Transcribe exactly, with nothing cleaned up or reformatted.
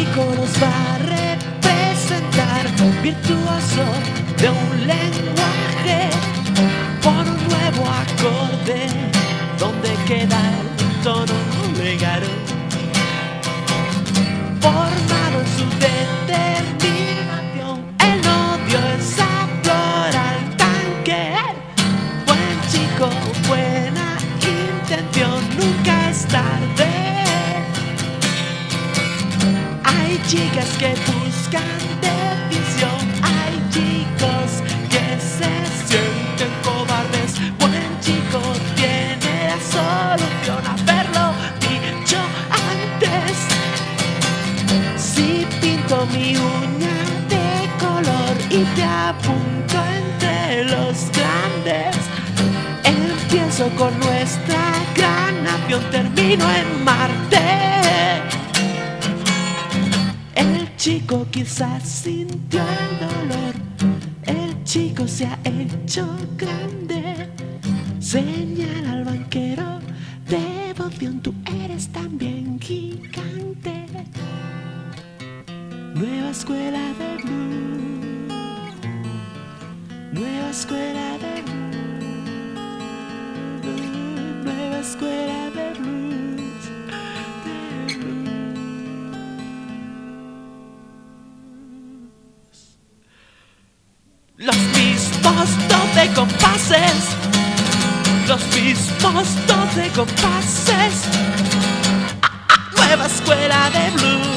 chico nos va a representar, virtuoso de un lenguaje, con un nuevo acorde, donde queda el tono legado, formado en su determinación. El odio es a flor al tanque, buen chico, buena intención, nunca es tarde. Hay chicas que buscan decisión, hay chicos que se sienten cobardes. Buen chico tiene la solución, haberlo dicho antes. Si pinto mi uña de color y te apunto entre los grandes, empiezo con nuestra gran nación, termino en Marte. El chico quizás sintió el dolor, el chico se ha hecho grande. Señala al banquero, devoción, tú eres también gigante. Nueva escuela de blues, nueva escuela de blues, nueva escuela de blues, de blues. Los mismos doce compases, los mismos doce compases. Ah, ah, nueva escuela de blues.